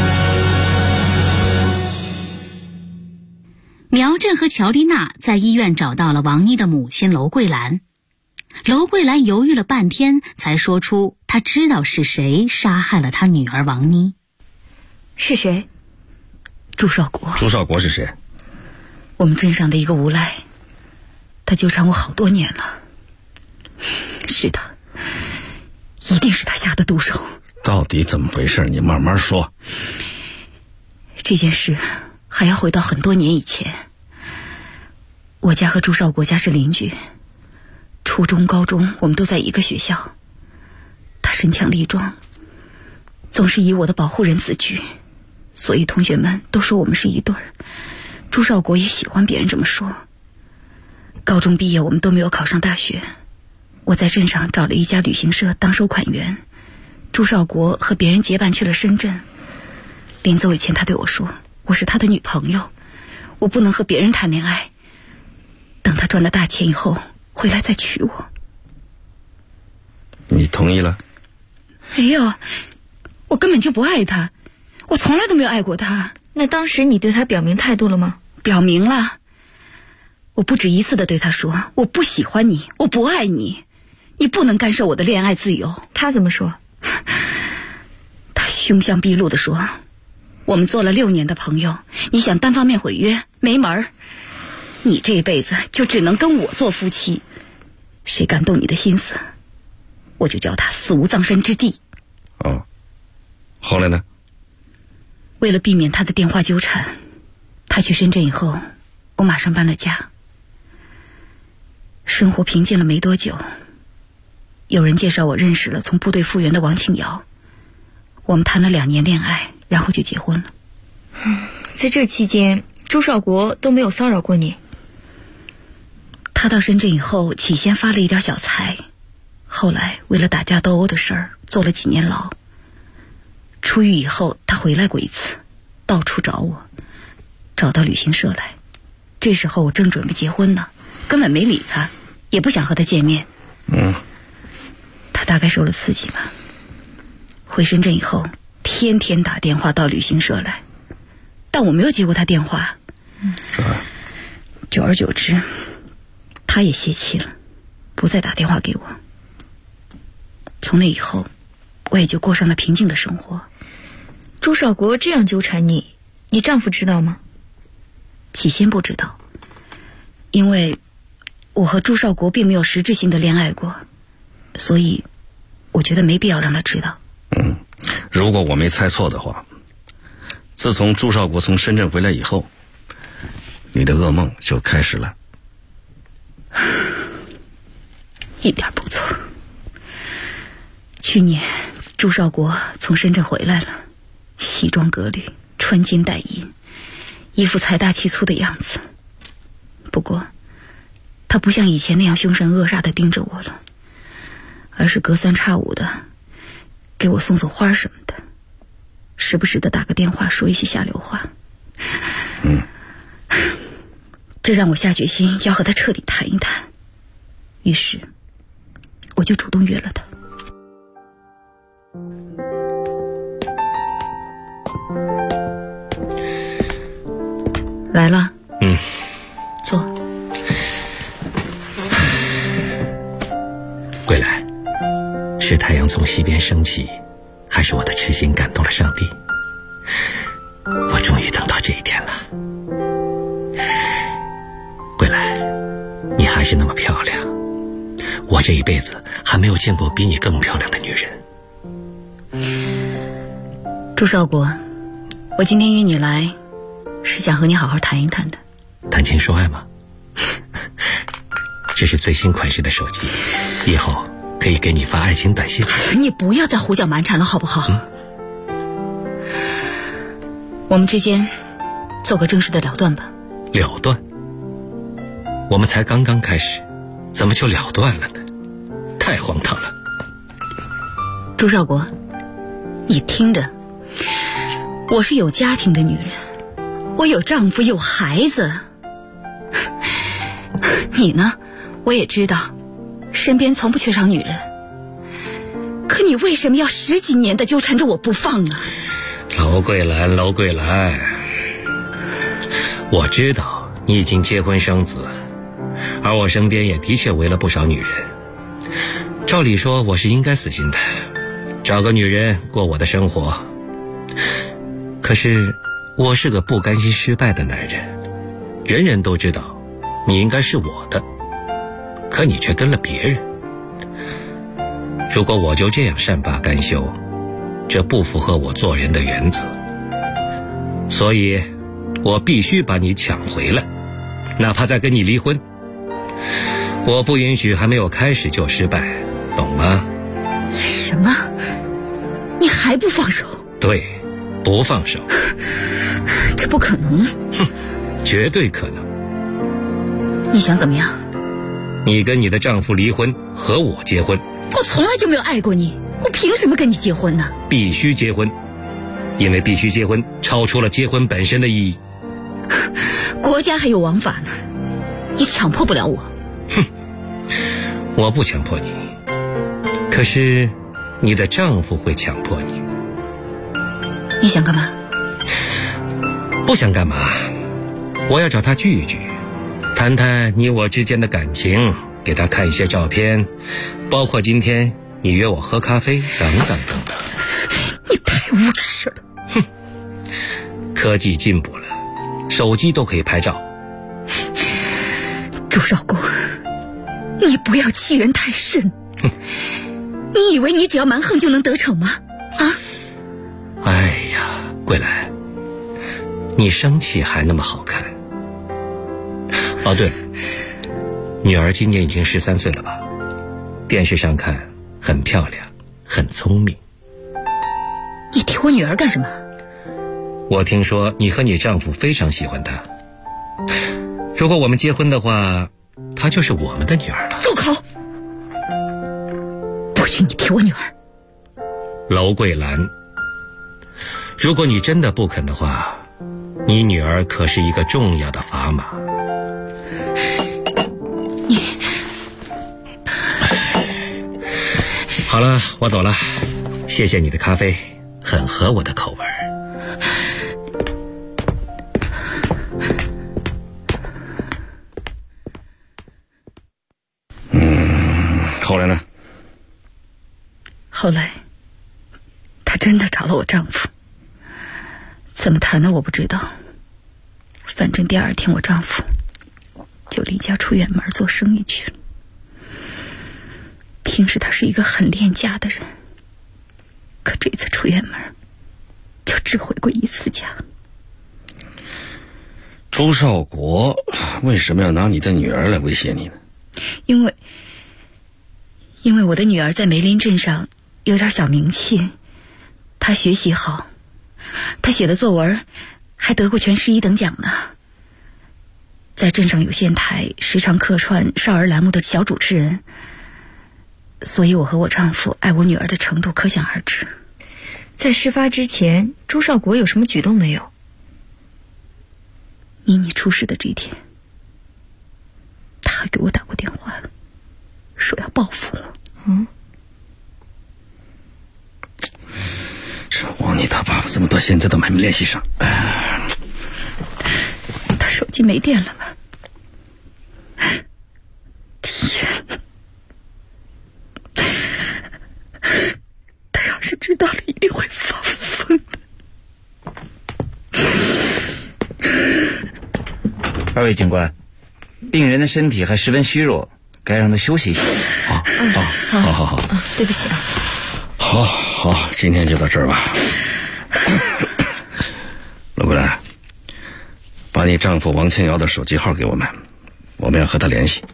Q: 苗振和乔丽娜在医院找到了王妮的母亲娄桂兰。娄桂兰犹豫了半天，才说出她知道是谁杀害了她女儿王妮。
R: 是谁？朱少国。
S: 朱少国是谁？
R: 我们镇上的一个无赖，他纠缠我好多年了。是他，一定是他下的毒手。
S: 到底怎么回事？你慢慢说。
R: 这件事还要回到很多年以前。我家和朱少国家是邻居，初中、高中我们都在一个学校。他身强力壮，总是以我的保护人自居，所以同学们都说我们是一对儿。朱少国也喜欢别人这么说。高中毕业我们都没有考上大学，我在镇上找了一家旅行社当收款员。朱少国和别人结伴去了深圳，临走以前他对我说，我是他的女朋友，我不能和别人谈恋爱，等他赚了大钱以后回来再娶我。
S: 你同意了？
R: 没有，我根本就不爱他，我从来都没有爱过他。
T: 那当时你对他表明态度了吗？
R: 表明了，我不止一次的对他说，我不喜欢你，我不爱你，你不能干涉我的恋爱自由。
T: 他怎么说？
R: 他凶相毕露的说，我们做了6年的朋友，你想单方面毁约，没门儿。你这辈子就只能跟我做夫妻，谁敢动你的心思，我就叫他死无葬身之地。
S: 哦，后来呢？
R: 为了避免他的电话纠缠，他去深圳以后，我马上搬了家。生活平静了没多久，有人介绍我认识了从部队复员的王庆瑶，我们谈了2年恋爱，然后就结婚了。
T: 在这期间，朱少国都没有骚扰过你？
R: 他到深圳以后，起先发了一点小财，后来为了打架斗殴的事儿坐了几年牢。出狱以后，他回来过一次，到处找我，找到旅行社来。这时候我正准备结婚呢，根本没理他，也不想和他见面。他大概受了刺激吧。回深圳以后，天天打电话到旅行社来，但我没有接过他电话。久而久之，他也泄气了，不再打电话给我。从那以后，我也就过上了平静的生活。
T: 朱少国这样纠缠你，你丈夫知道吗？
R: 起先不知道，因为我和朱少国并没有实质性的恋爱过，所以我觉得没必要让他知道。
S: 如果我没猜错的话，自从朱少国从深圳回来以后，你的噩梦就开始了。
R: 一点不错。去年朱少国从深圳回来了，西装革履，穿金戴银，一副财大气粗的样子。不过他不像以前那样凶神恶煞地盯着我了，而是隔三差五的给我送送花什么的，时不时的打个电话说一些下流话。这让我下决心要和他彻底谈一谈，于是我就主动约了他。来了。坐。
U: 桂兰，是太阳从西边升起，还是我的痴心感动了上帝？我终于等到这一天了。桂兰，你还是那么漂亮，我这一辈子还没有见过比你更漂亮的女人。
R: 朱少国，我今天约你来是想和你好好谈一谈的。
U: 谈情说爱吗？这是最新款式的手机，以后可以给你发爱情短信。
R: 你不要再胡搅蛮缠了好不好？我们之间做个正式的了断吧。
U: 了断？我们才刚刚开始，怎么就了断了呢？太荒唐了。
R: 朱少国，你听着，我是有家庭的女人，我有丈夫有孩子。你呢，我也知道身边从不缺少女人，可你为什么要10几年的纠缠着我不放呢？
U: 楼桂兰，楼桂兰，我知道你已经结婚生子，而我身边也的确围了不少女人。照理说我是应该死心的，找个女人过我的生活。可是我是个不甘心失败的男人，人人都知道你应该是我的，可你却跟了别人。如果我就这样善罢甘休，这不符合我做人的原则，所以我必须把你抢回来，哪怕再跟你离婚。我不允许还没有开始就失败，懂吗？
R: 什么？你还不放手？
U: 对，不放手。
R: 这不可能。
U: 哼，绝对可能。
R: 你想怎么样？
U: 你跟你的丈夫离婚，和我结婚。
R: 我从来就没有爱过你，我凭什么跟你结婚呢？
U: 必须结婚，因为必须结婚超出了结婚本身的意义。
R: 国家还有王法呢，你强迫不了我。
U: 哼，我不强迫你，可是你的丈夫会强迫你。
R: 你想干嘛？
U: 不想干嘛，我要找他聚一聚，谈谈你我之间的感情，给他看一些照片，包括今天你约我喝咖啡等等等等。
R: 你太无耻了。
U: 哼，科技进步了，手机都可以拍照。
R: 朱少国，你不要欺人太甚。你以为你只要蛮横就能得逞吗？啊？
U: 哎呀，桂兰，你生气还那么好看。哦对了，女儿今年已经13岁了吧？电视上看很漂亮，很聪明。
R: 你提我女儿干什么？
U: 我听说你和你丈夫非常喜欢她，如果我们结婚的话，她就是我们的女儿了。
R: 住口！不许你提我女儿。
U: 楼桂兰，如果你真的不肯的话，你女儿可是一个重要的砝码。 好了，我走了，谢谢你的咖啡，很合我的口味。
S: 后来呢？
R: 后来，他真的找了我丈夫。怎么谈的我不知道，反正第二天我丈夫就离家出远门做生意去了。平时他是一个很恋家的人，可这次出远门就只回过一次家。
S: 朱少国为什么要拿你的女儿来威胁你呢？
R: 因为我的女儿在梅林镇上有点小名气，她学习好，她写的作文还得过全市1等奖呢，在镇上有线台时常客串少儿栏目的小主持人，所以我和我丈夫爱我女儿的程度可想而知。
T: 在事发之前，朱少国有什么举动没有？
R: 妮妮出事的这一天，他还给我打过电话，说要报复我。
S: 这王妮他爸爸怎么到现在都还没联系上？
R: 他手机没电了吧？天，他要是知道了一定会发疯的。
B: 二位警官，病人的身体还十分虚弱，该让他休息一下。
S: 好，
R: 对不起啊。
S: 好，今天就到这儿吧。罗桂兰，把你丈夫王庆尧的手机号给我们，我们要和他联系。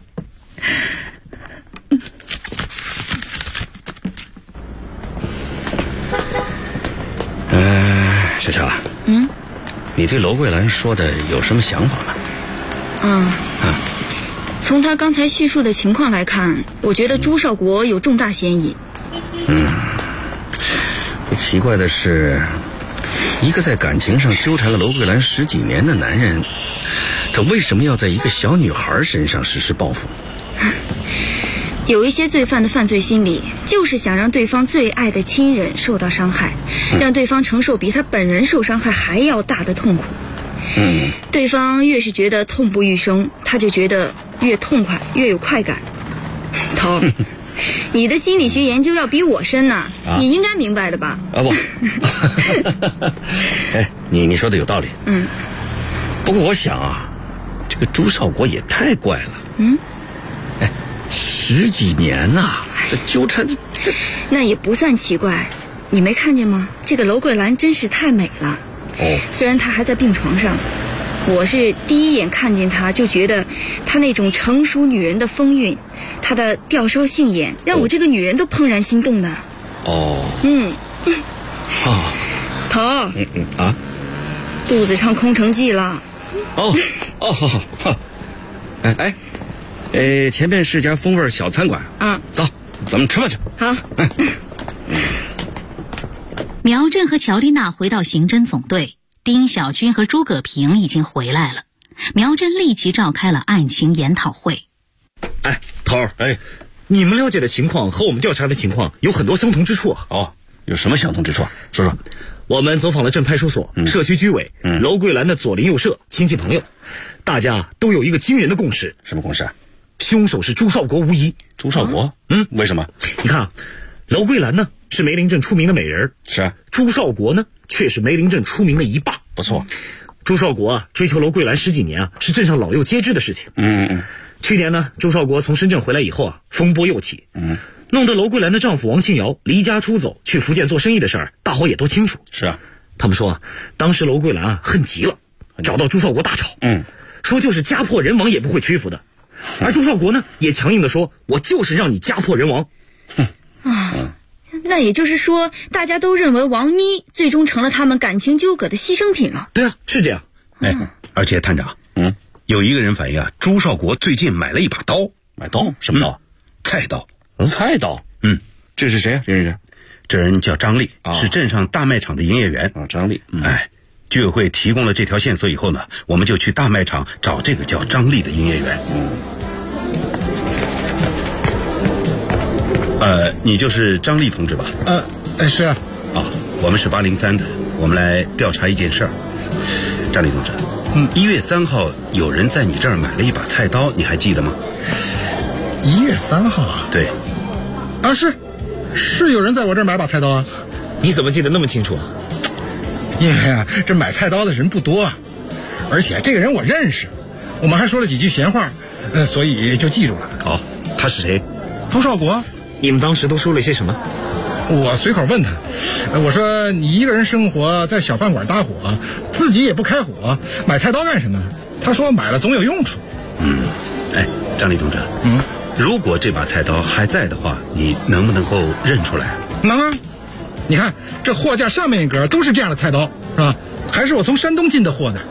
S: 小乔啊，你对罗桂兰说的有什么想法吗？
T: 从他刚才叙述的情况来看，我觉得朱少国有重大嫌疑。
S: 奇怪的是，一个在感情上纠缠了罗桂兰10几年的男人，他为什么要在一个小女孩身上实施报复？
T: 有一些罪犯的犯罪心理，就是想让对方最爱的亲人受到伤害，让对方承受比他本人受伤害还要大的痛苦。对方越是觉得痛不欲生，他就觉得越痛快，越有快感。头，你的心理学研究要比我深呐，你应该明白的吧？
S: 不，你说的有道理。不过我想啊，这个朱少国也太怪了。10几年呐，这纠缠这
T: 那也不算奇怪。你没看见吗？这个楼桂兰真是太美了。虽然她还在病床上，我是第一眼看见她就觉得她那种成熟女人的风韵，她的吊梢杏眼，让我这个女人都怦然心动的。头，肚子上空城计了。
S: 好。前面是家风味小餐馆。走，咱们吃饭去。
T: 好。
Q: 苗振和乔丽娜回到刑侦总队，丁小军和诸葛平已经回来了。苗振立即召开了案情研讨会。
V: 头儿，你们了解的情况和我们调查的情况有很多相同之处啊。
S: 有什么相同之处？说说。
V: 我们走访了镇派出所、社区居委、楼桂兰的左邻右舍、亲戚朋友，大家都有一个惊人的共识。
S: 什么共识啊？
V: 凶手是朱少国无疑。
S: 朱少国？为什么？
V: 你看啊，楼桂兰呢是梅林镇出名的美人，
S: 是。
V: 朱少国呢却是梅林镇出名的一霸。
S: 不错。
V: 朱少国追求楼桂兰10几年是镇上老幼皆知的事情。去年呢，朱少国从深圳回来以后风波又起。弄得楼桂兰的丈夫王庆尧离家出走去福建做生意的事儿，大伙也都清楚。
S: 是啊，
V: 他们说当时楼桂兰恨极了，找到朱少国大吵。说就是家破人亡也不会屈服的。而朱少国呢，也强硬地说：“我就是让你家破人亡。”
T: 那也就是说，大家都认为王妮最终成了他们感情纠葛的牺牲品了。
V: 对啊，是这样。
W: 而且探长，有一个人反映啊，朱少国最近买了一把刀。
S: 买刀？什么刀？
W: 菜刀。
S: 菜刀？这是谁啊？这人
W: 这人叫张丽，是镇上大卖场的营业员。
S: 张丽。
W: 居委会提供了这条线索以后呢，我们就去大卖场找这个叫张丽的营业员。 你就是张丽同志吧？
D: 是啊。
W: 我们是803的，我们来调查一件事儿。张丽同志，1月3号有人在你这儿买了一把菜刀，你还记得吗
D: ？1月3号啊？
W: 对。
D: 是有人在我这儿买把菜刀啊。
V: 你怎么记得那么清楚啊？
D: 因为啊，这买菜刀的人不多啊，而且这个人我认识，我们还说了几句闲话，所以就记住了。
W: 他是谁？
D: 朱少国。
V: 你们当时都说了些什么？
D: 我随口问他，我说你一个人生活在小饭馆搭伙，自己也不开火，买菜刀干什么？他说买了总有用处。
W: 张丽同志，如果这把菜刀还在的话，你能不能够认出来？
D: 能啊，你看这货架上面一格都是这样的菜刀，是吧？还是我从山东进的货呢。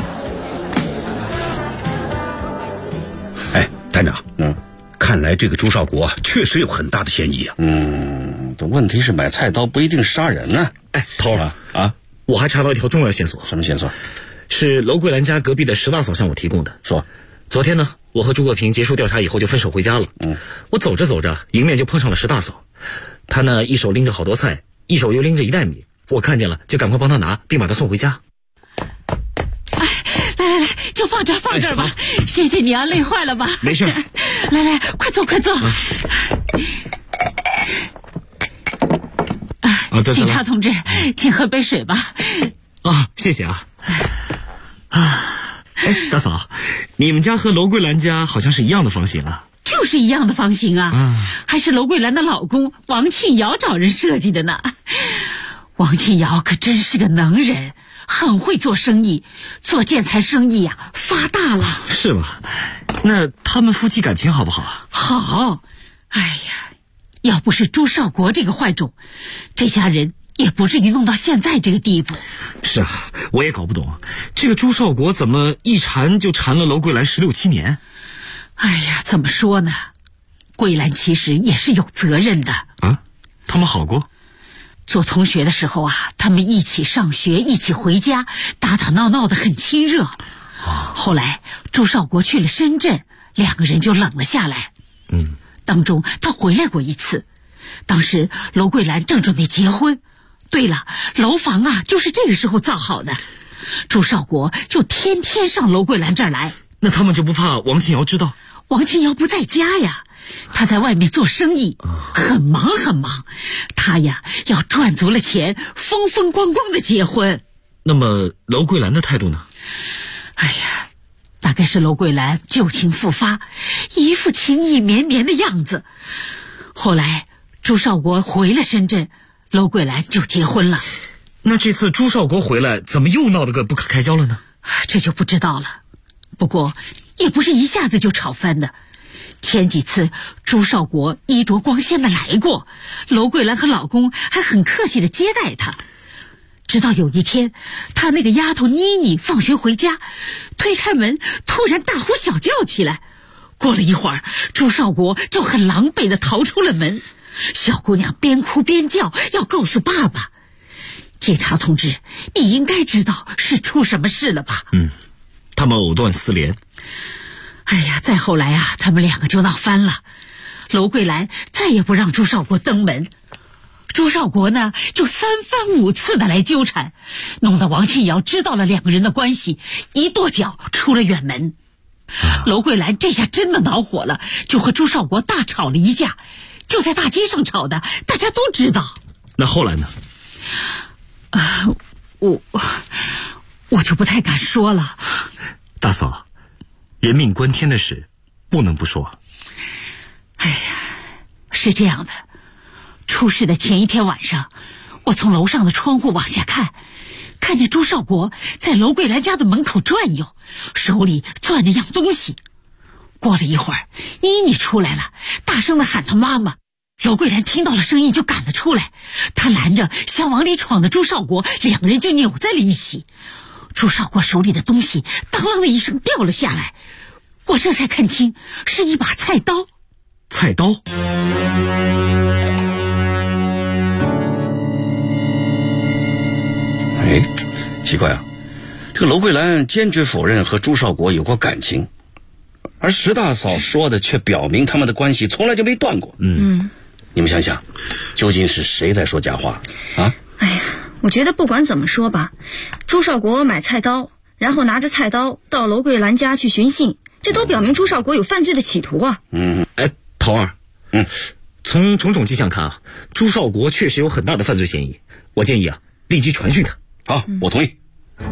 W: 探长，看来这个朱少国确实有很大的嫌疑啊。
S: 这问题是买菜刀不一定杀人呢。
V: 头儿我还查到一条重要线索。
S: 什么线索？
V: 是楼桂兰家隔壁的石大嫂向我提供的。
S: 说，
V: 昨天呢，我和朱国平结束调查以后就分手回家了。我走着走着，迎面就碰上了石大嫂。她呢，一手拎着好多菜，一手又拎着1袋米。我看见了，就赶快帮她拿，并把她送回家。
E: 来，就放这儿吧。谢谢你啊，累坏了吧？
V: 没事。
E: 来，快坐。警察同志，请喝杯水吧。
V: 谢谢啊。大嫂，你们家和楼桂兰家好像是一样的房型啊？
E: 就是一样的房型啊，还是楼桂兰的老公王庆尧找人设计的呢。王庆尧可真是个能人，很会做生意，做建材生意呀，发大了。
V: 是吗？那他们夫妻感情好不好啊？
E: 好。哎呀，要不是朱少国这个坏种，这家人也不至于弄到现在这个地步。
V: 是啊，我也搞不懂，这个朱少国怎么一缠就缠了楼桂兰16、17年？
E: 哎呀，怎么说呢？桂兰其实也是有责任的。
V: 他们好过？
E: 做同学的时候啊，他们一起上学，一起回家，打打闹闹的很亲热。后来朱少国去了深圳，2个人就冷了下来。当中他回来过一次，当时楼桂兰正准备结婚。对了，楼房啊就是这个时候造好的，朱少国就天天上楼桂兰这儿来。
V: 那他们就不怕王庆尧知道？
E: 王庆尧不在家呀，他在外面做生意，很忙。他呀要赚足了钱，风风光光的结婚。
V: 那么楼桂兰的态度呢？
E: 哎呀，大概是楼桂兰旧情复发，一副情意绵绵的样子。后来朱少国回了深圳，楼桂兰就结婚了。
V: 那这次朱少国回来，怎么又闹得个不可开交了呢？
E: 这就不知道了。不过也不是一下子就吵翻的，前几次朱少国衣着光鲜的来过，楼桂兰和老公还很客气的接待他。直到有一天，他那个丫头妮妮放学回家，推开门突然大呼小叫起来。过了一会儿，朱少国就很狼狈的逃出了门，小姑娘边哭边叫要告诉爸爸。警察同志，你应该知道是出什么事了吧？
V: 他们藕断丝连。
E: 哎呀，再后来啊，他们2个就闹翻了。楼桂兰再也不让朱少国登门，朱少国呢就3番5次的来纠缠，弄得王庆尧知道了2个人的关系，一跺脚出了远门。楼桂兰这下真的恼火了，就和朱少国大吵了一架，就在大街上吵的，大家都知道。
V: 那后来呢？
E: 我就不太敢说了。
V: 大嫂，人命关天的事不能不说。
E: 哎呀，是这样的，出事的前一天晚上，我从楼上的窗户往下看见朱少国在楼桂兰家的门口转悠，手里攥着样东西。过了一会儿，妮妮出来了，大声地喊她妈妈。楼桂兰听到了声音就赶了出来，她拦着想往里闯的朱少国，2个人就扭在了一起。朱少国手里的东西当啷的一声掉了下来，我这才看清是一把菜刀。
V: 菜刀？
S: 奇怪啊，这个楼桂兰坚决否认和朱少国有过感情，而石大嫂说的却表明他们的关系从来就没断过。 你们想想，究竟是谁在说假话啊？
T: 哎呀，我觉得不管怎么说吧，朱少国买菜刀，然后拿着菜刀到娄桂兰家去寻衅，这都表明朱少国有犯罪的企图啊。
V: 哎，头儿，从种种迹象看啊，朱少国确实有很大的犯罪嫌疑。我建议啊，立即传讯他。
S: 好，我同意。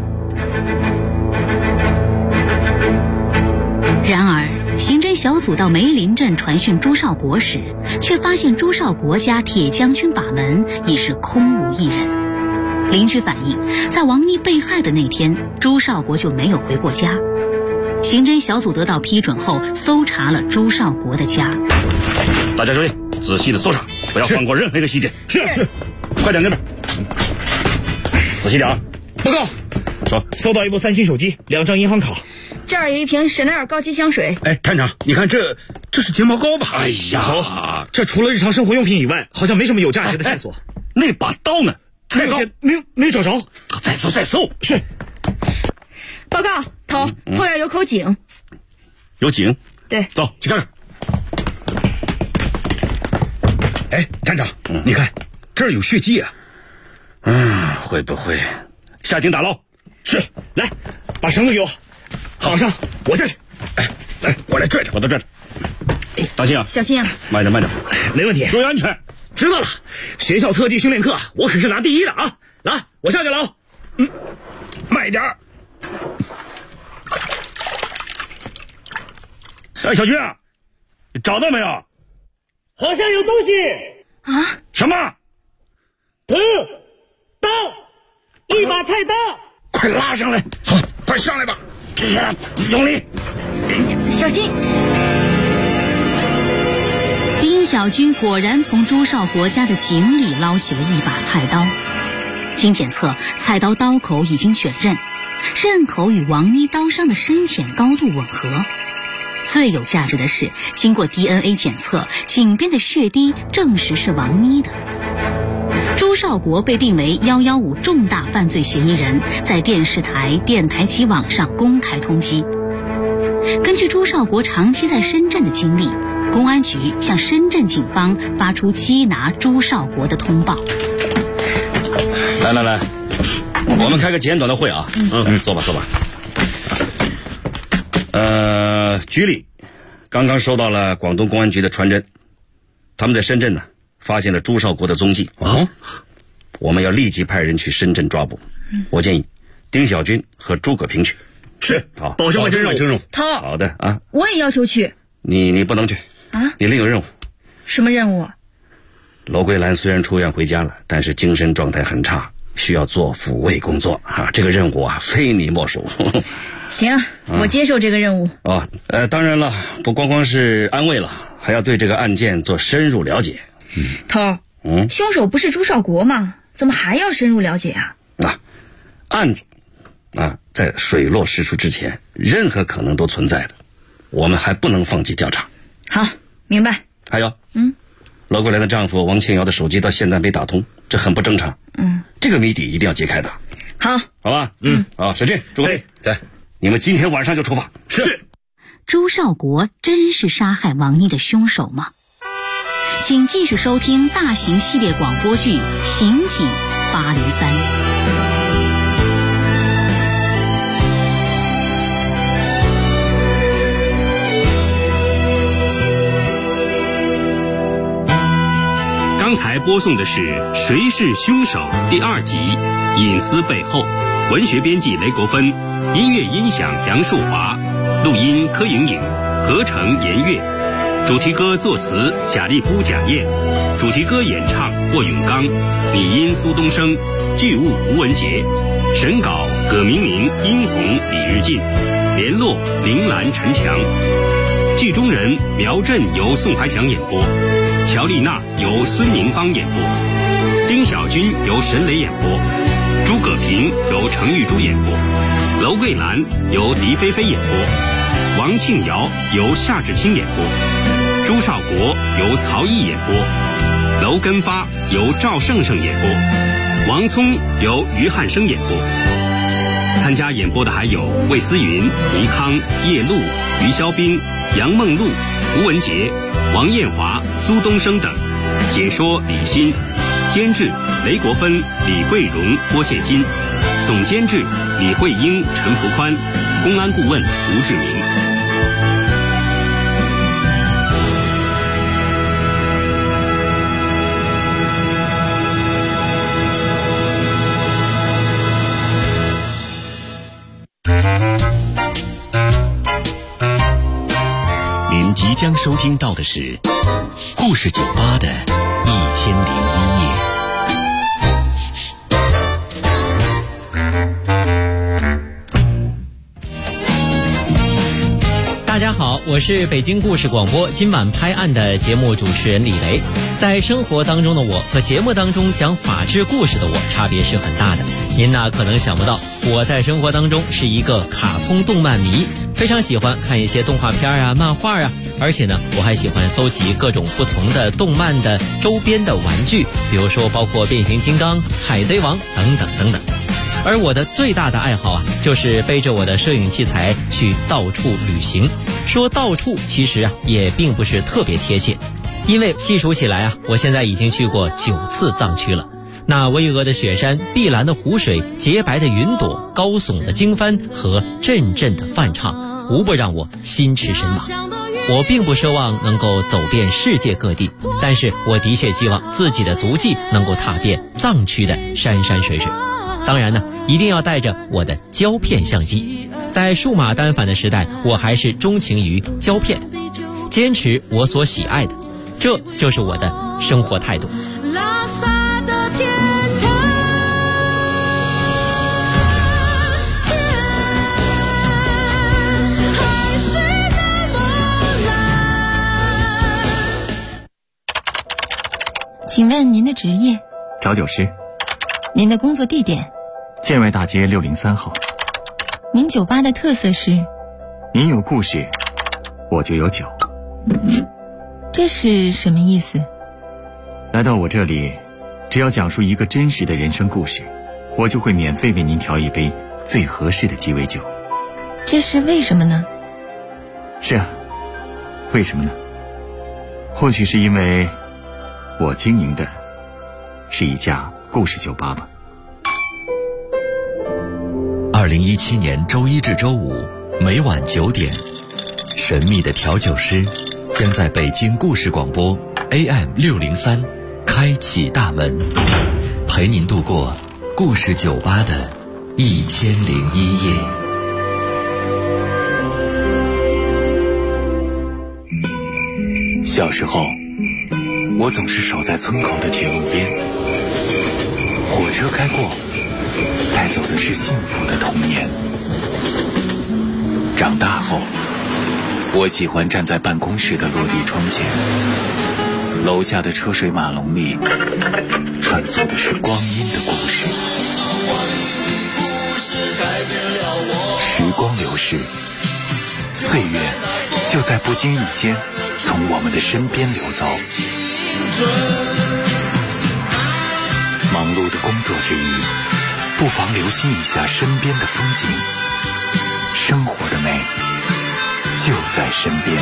Q: 然而，刑侦小组到梅林镇传讯朱少国时，却发现朱少国家铁将军把门已是空无一人。邻居反映，在王妮被害的那天，朱少国就没有回过家。刑侦小组得到批准后，搜查了朱少国的家。
S: 大家注意，仔细的搜查，不要放过任何一个细节。是，快点那边，仔细点啊！
V: 报告，
S: 说
V: 搜到一部3星手机，2张银行卡。
T: 这儿有一瓶香奈儿高级香水。
W: 哎，探长，你看这是睫毛膏吧？
S: 哎呀，
V: 这除了日常生活用品以外，好像没什么有价值的线索。
S: 那把刀呢？
V: 菜刀没找着。
S: 再搜。
V: 是。
T: 报告，头，后院有口井。
S: 有井？
T: 对。
S: 走，去看看。
W: 哎，探长，你看这儿有血迹啊。
S: 会不会下井打捞？
V: 是，来，把绳子给我，绑上，我下去。
S: 来，我来拽着，我都拽着。当心啊！
T: 小心啊！
S: 慢点，
V: 没问题，
S: 注意安全。
V: 知道了，学校特技训练课我可是拿第1的啊！来，我下去了啊。
S: 慢一点。哎，小军啊，你找到没有？
V: 好像有东西
T: 啊！
S: 什么？
V: 刀，一把菜刀。
S: 快拉上来！好，快上来吧！用力，
T: 小心！
Q: 丁小军果然从朱少国家的井里捞起了一把菜刀。经检测，菜刀刀口已经选刃，刃口与王妮刀伤的深浅高度吻合。最有价值的是，经过 DNA 检测，井边的血滴证实是王妮的。朱少国被定为115重大犯罪嫌疑人，在电视台、电台及网上公开通缉。根据朱少国长期在深圳的经历，公安局向深圳警方发出缉拿朱少国的通报。
S: 来，我们开个简短的会啊。坐吧。局里刚刚收到了广东公安局的传真，他们在深圳呢发现了朱少国的踪迹。我们要立即派人去深圳抓捕。我建议丁小军和朱可平去。
V: 是，
S: 好，
V: 保证完成任务。
T: 头，
S: 好的啊。
T: 我也要求去。
S: 你不能去
T: 啊？
S: 你另有任务。
T: 什么任务？
S: 娄桂兰虽然出院回家了，但是精神状态很差，需要做抚慰工作啊。这个任务啊，非你莫属。
T: 行，我接受这个任务。
S: 当然了，不光光是安慰了，还要对这个案件做深入了解。
T: 头，凶手不是朱少国吗？怎么还要深入了解啊？
S: 案子在水落石出之前，任何可能都存在的，我们还不能放弃调查。
T: 好，明白。
S: 还有，娄桂兰的丈夫王庆尧的手机到现在没打通，这很不正常。这个谜底一定要揭开的。
T: 好
S: 吧。好，小俊、朱飞，对，你们今天晚上就出发。
V: 是。
Q: 朱少国真是杀害王妮的凶手吗？请继续收听大型系列广播剧《刑警803》。
O: 刚才播送的是《谁是凶手》第2集《隐私背后》，文学编辑雷国芬，音乐音响杨树华，录音柯莹莹，合成严月，主题歌作词贾立夫、贾燕，主题歌演唱霍永刚，拟音苏东升，剧务吴文杰，审稿葛明明、殷红、李日进，联络林兰、陈强。剧中人苗振由宋怀强演播，乔丽娜由孙宁芳演播，丁小军由沈磊演播，朱葛平由程玉珠演播，娄桂兰由狄菲菲演播，王庆尧由夏志清演播，朱少国由曹毅演播，娄根发由赵胜胜演播，王聪由于汉生演播。参加演播的还有魏思云、倪康、叶璐、于肖斌、杨梦露、吴文杰、王艳华、苏东升等。 解说李欣，监制雷国芬、李桂荣、郭建新，总监制李慧英、陈福宽，公安顾问吴志明。
A: 您即将收听到的是故事酒吧的1001夜。
F: 大家好，我是北京故事广播今晚拍案的节目主持人李雷。在生活当中的我和节目当中讲法治故事的我差别是很大的。您呢可能想不到，我在生活当中是一个卡通动漫迷，非常喜欢看一些动画片啊、漫画啊，而且呢我还喜欢搜集各种不同的动漫的周边的玩具，比如说包括变形金刚、海贼王等等等等。而我的最大的爱好啊，就是背着我的摄影器材去到处旅行。说到处其实啊也并不是特别贴切，因为细数起来啊，我现在已经去过9次藏区了。那巍峨的雪山、碧蓝的湖水、洁白的云朵、高耸的经幡和阵阵的梵唱，无不让我心驰神往。我并不奢望能够走遍世界各地，但是我的确希望自己的足迹能够踏遍藏区的山山水水。当然呢，一定要带着我的胶片相机。在数码单反的时代，我还是钟情于胶片，坚持我所喜爱的，这就是我的生活态度。
G: 请问您的职业？
H: 调酒师。
G: 您的工作地点？
H: 建外大街603号。
G: 您酒吧的特色是？
H: 您有故事，我就有酒。
G: 这是什么意思？
H: 来到我这里，只要讲述一个真实的人生故事，我就会免费为您调一杯最合适的鸡尾酒。
G: 这是为什么呢？
H: 是啊，为什么呢？或许是因为我经营的是一家故事酒吧吧。
A: 2017年周一至周五每晚9点，神秘的调酒师将在北京故事广播 AM603 开启大门，陪您度过故事酒吧的1001夜。
H: 小时候，我总是守在村口的铁路边，火车开过，带走的是幸福的童年。长大后，我喜欢站在办公室的落地窗前，楼下的车水马龙里穿梭的是光阴的故事。时光流逝，岁月就在不经意间从我们的身边流走。忙碌的工作之余，不妨留心一下身边的风景，生活的美就在身边。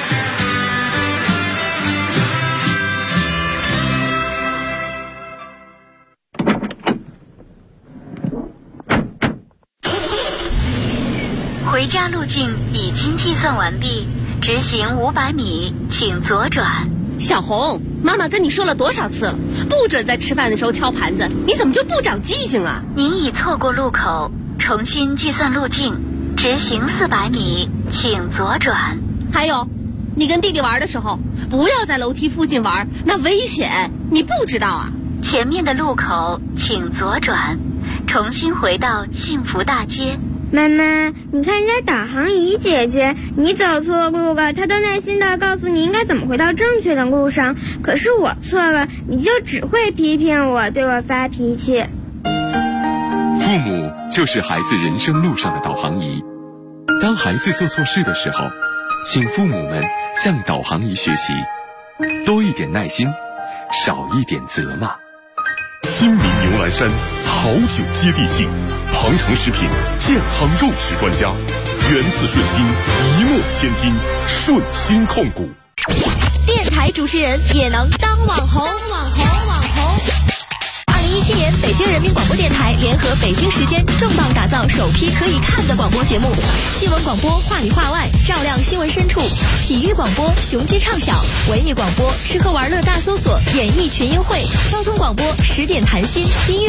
Q: 回家路径已经计算完毕，直行500米，请左转。
I: 小红，妈妈跟你说了多少次了，不准在吃饭的时候敲盘子，你怎么就不长记性啊？
Q: 您已错过路口，重新计算路径，直行400米，请左转。
I: 还有，你跟弟弟玩的时候，不要在楼梯附近玩，那危险，你不知道啊？
Q: 前面的路口请左转，重新回到幸福大街。
X: 妈妈，你看人家导航仪姐姐，你走错路了，她都耐心地告诉你应该怎么回到正确的路上。可是我错了，你就只会批评我，对我发脾气。
Y: 父母就是孩子人生路上的导航仪。当孩子做错事的时候，请父母们向导航仪学习，多一点耐心，少一点责骂。
A: 亲民牛栏山，好酒接地气。庞城食品健康肉食专家，源自顺心，一诺千金，顺心控股。
C: 电台主持人也能当网红。2017年，北京人民广播电台联合北京时间重磅打造首批可以看的广播节目：新闻广播话里话外，照亮新闻深处；体育广播雄鸡唱响；文艺广播吃喝玩乐大搜索，演艺群英会；交通广播10点谈心，音乐